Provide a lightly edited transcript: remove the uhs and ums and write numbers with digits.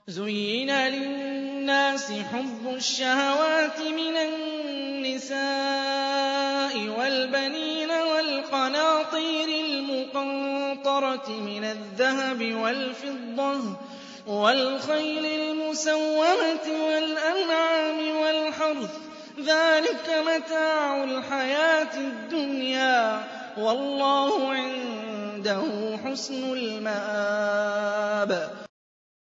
زُيِّنَ لِلنَّاسِ حُبُّ الشَّهَوَاتِ مِنَ النِّسَاءِ وَالْبَنِينَ وَالْقَنَاطِيرِ الْمُقَنطَرَةِ مِنَ الذَّهَبِ وَالْفِضَّةِ وَالْخَيْلِ الْمُسَوَّمَةِ وَالْأَنْعَامِ وَالْحَرْثِ ۗ ذَٰلِكَ مَتَاعُ الْحَيَاةِ الدُّنْيَا ۖ وَاللَّهُ عِندَهُ حُسْنُ الْمَآبِ